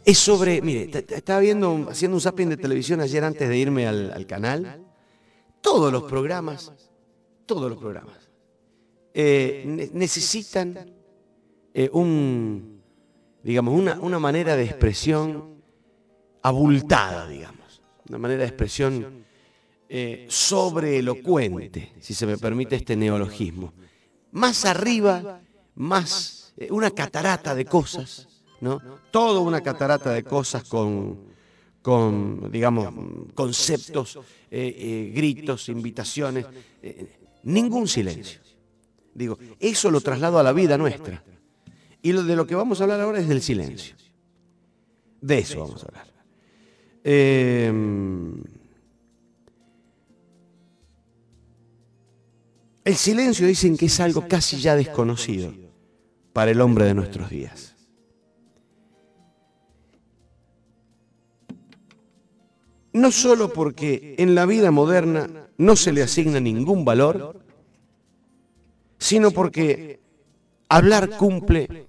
Es sobre, mire, estaba haciendo un zapping de televisión ayer antes de irme al canal. Todos los programas necesitan digamos, una manera de expresión abultada, digamos, una manera de expresión sobreelocuente, si se me permite este neologismo. Más arriba, una catarata de cosas, ¿no? Toda una catarata de cosas con digamos, conceptos, gritos, invitaciones, ningún silencio. Digo, eso lo traslado a la vida nuestra. Y de lo que vamos a hablar ahora es del silencio. De eso vamos a hablar. El silencio dicen que es algo casi ya desconocido para el hombre de nuestros días. No solo porque en la vida moderna no se le asigna ningún valor, sino porque hablar cumple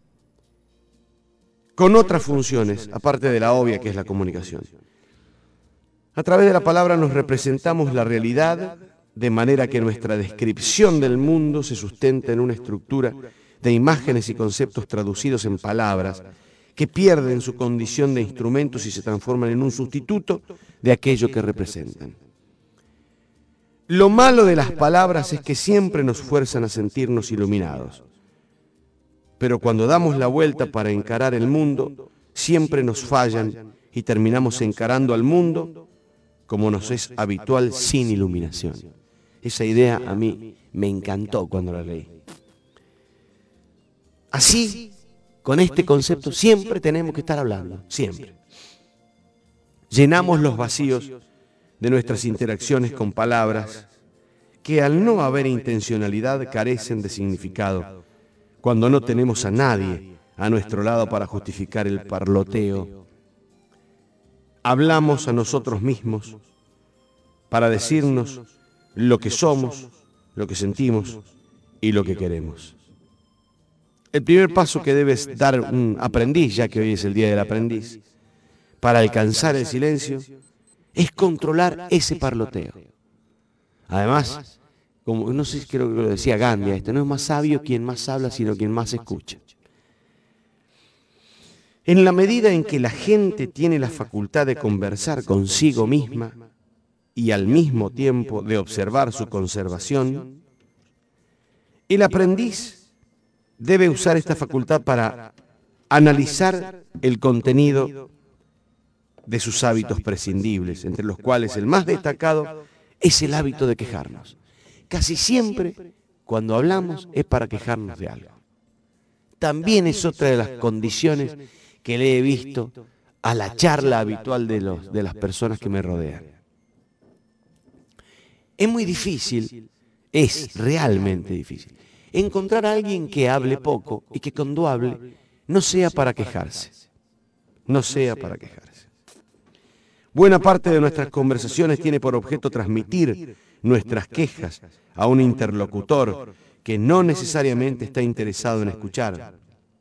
con otras funciones, aparte de la obvia que es la comunicación. A través de la palabra nos representamos la realidad, de manera que nuestra descripción del mundo se sustenta en una estructura de imágenes y conceptos traducidos en palabras que pierden su condición de instrumentos y se transforman en un sustituto de aquello que representan. Lo malo de las palabras es que siempre nos fuerzan a sentirnos iluminados. Pero cuando damos la vuelta para encarar el mundo, siempre nos fallan y terminamos encarando al mundo como nos es habitual sin iluminación. Esa idea a mí me encantó cuando la leí. Así, con este concepto, siempre tenemos que estar hablando, siempre. Llenamos los vacíos de nuestras interacciones con palabras que al no haber intencionalidad carecen de significado, cuando no tenemos a nadie a nuestro lado para justificar el parloteo. Hablamos a nosotros mismos para decirnos lo que somos, lo que sentimos y lo que queremos. El primer paso que debes dar un aprendiz, ya que hoy es el día del aprendiz, para alcanzar el silencio, es controlar ese parloteo. Además, como no sé, creo que lo decía Gandhi, no es más sabio quien más habla, sino quien más escucha. En la medida en que la gente tiene la facultad de conversar consigo misma y al mismo tiempo de observar su conservación, el aprendiz debe usar esta facultad para analizar el contenido de sus hábitos prescindibles, entre los cuales el más destacado es el hábito de quejarnos. Casi siempre, cuando hablamos, es para quejarnos de algo. También es otra de las condiciones que le he visto a la charla habitual de las personas que me rodean. Es muy difícil, es realmente difícil, encontrar a alguien que hable poco y que cuando hable no sea para quejarse. No sea para quejarse. Buena parte de nuestras conversaciones tiene por objeto transmitir nuestras quejas a un interlocutor que no necesariamente está interesado en escuchar,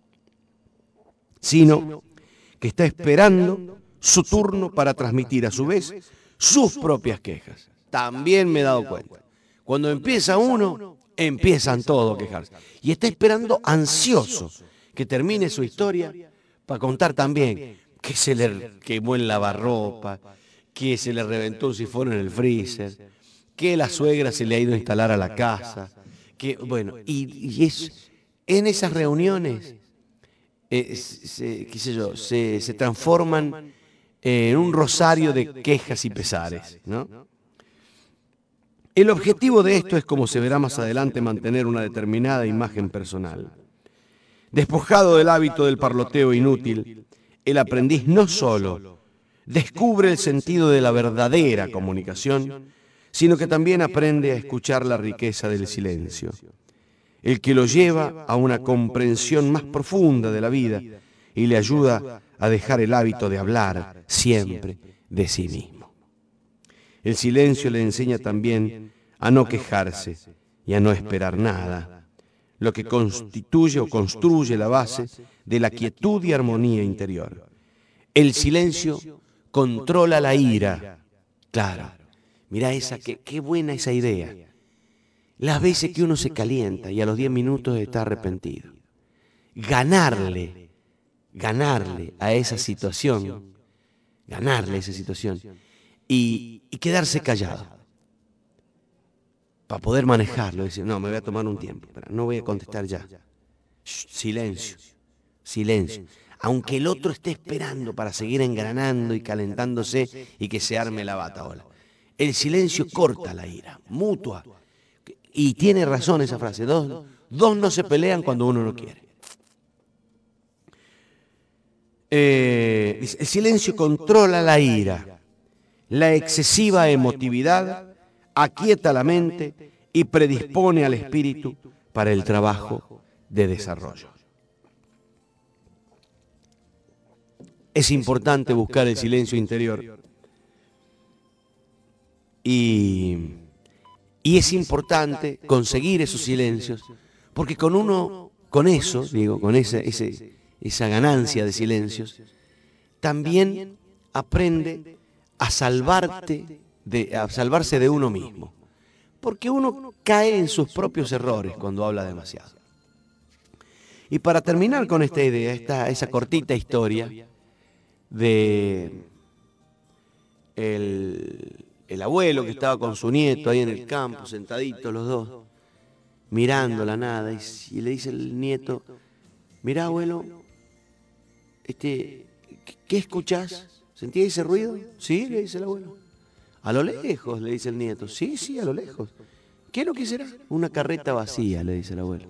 sino que está esperando su turno para transmitir a su vez sus propias quejas. También me he dado cuenta. Cuando empieza uno, empiezan todos a quejarse. Y está esperando ansioso que termine su historia para contar también que se le quemó el lavarropa, que se le reventó un sifón en el freezer, que la suegra se le ha ido a instalar a la casa, que bueno, y es en esas reuniones se transforman en un rosario de quejas y pesares, ¿no? El objetivo de esto es, como se verá más adelante, mantener una determinada imagen personal. Despojado del hábito del parloteo inútil, el aprendiz no solo descubre el sentido de la verdadera comunicación, sino que también aprende a escuchar la riqueza del silencio, el que lo lleva a una comprensión más profunda de la vida y le ayuda a dejar el hábito de hablar siempre de sí mismo. El silencio le enseña también a no quejarse y a no esperar nada, lo que constituye o construye la base de la quietud y armonía interior. El silencio controla la ira. Claro, mirá qué buena esa idea. Las veces que uno se calienta y a los 10 minutos está arrepentido. Ganarle a esa situación, y quedarse callado para poder manejarlo. Decir, no, me voy a tomar un tiempo, no voy a contestar ya. Silencio. Aunque el otro esté esperando para seguir engranando y calentándose y que se arme la batahola. El silencio corta la ira, mutua. Y tiene razón esa frase, dos no se pelean cuando uno no quiere. El silencio controla la ira, la excesiva emotividad aquieta la mente y predispone al espíritu para el trabajo de desarrollo. Es importante buscar el silencio interior y es importante conseguir esos silencios, porque con esa ganancia de silencios, también aprende a salvarse de uno mismo, porque uno cae en sus propios errores cuando habla demasiado. Y para terminar con esta idea, esa cortita historia de el abuelo que estaba con su nieto ahí en el campo, sentaditos los dos, mirando la nada, y le dice el nieto, mirá abuelo, ¿qué escuchás? ¿Sentías ese ruido? Sí, le dice el abuelo. A lo lejos, le dice el nieto. Sí, a lo lejos. ¿Qué es lo que será? Una carreta vacía, le dice el abuelo.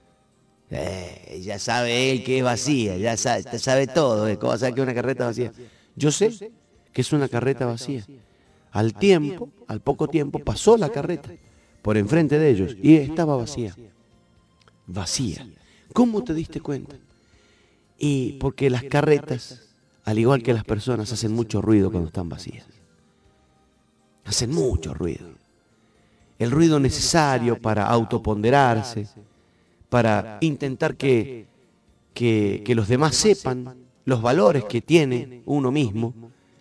Ya sabe él que es vacía, ya sabe todo, ¿cómo va a saber que es una carreta vacía? Yo sé que es una carreta vacía. Al poco tiempo, pasó la carreta por enfrente de ellos y estaba vacía. Vacía. ¿Cómo te diste cuenta? Y porque las carretas, al igual que las personas, hacen mucho ruido cuando están vacías. Hacen mucho ruido. El ruido necesario para autoponderarse, para intentar que los demás sepan los valores que tiene uno mismo,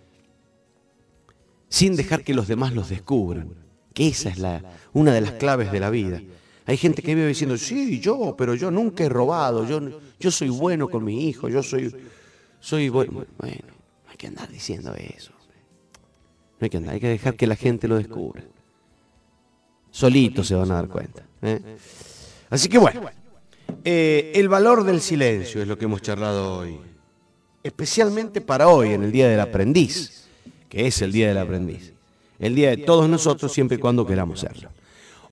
sin dejar que los demás los descubran. Que esa es una de las claves de la vida. Hay gente que vive diciendo, sí, pero yo nunca he robado, yo soy bueno con mi hijo, yo soy bueno. Bueno, no hay que andar diciendo eso. No hay que andar, hay que dejar que la gente lo descubra. Solitos se van a dar cuenta. Así que bueno, el valor del silencio es lo que hemos charlado hoy. Especialmente para hoy, en el Día del Aprendiz, que es el Día del Aprendiz. El día de todos nosotros, siempre y cuando queramos serlo.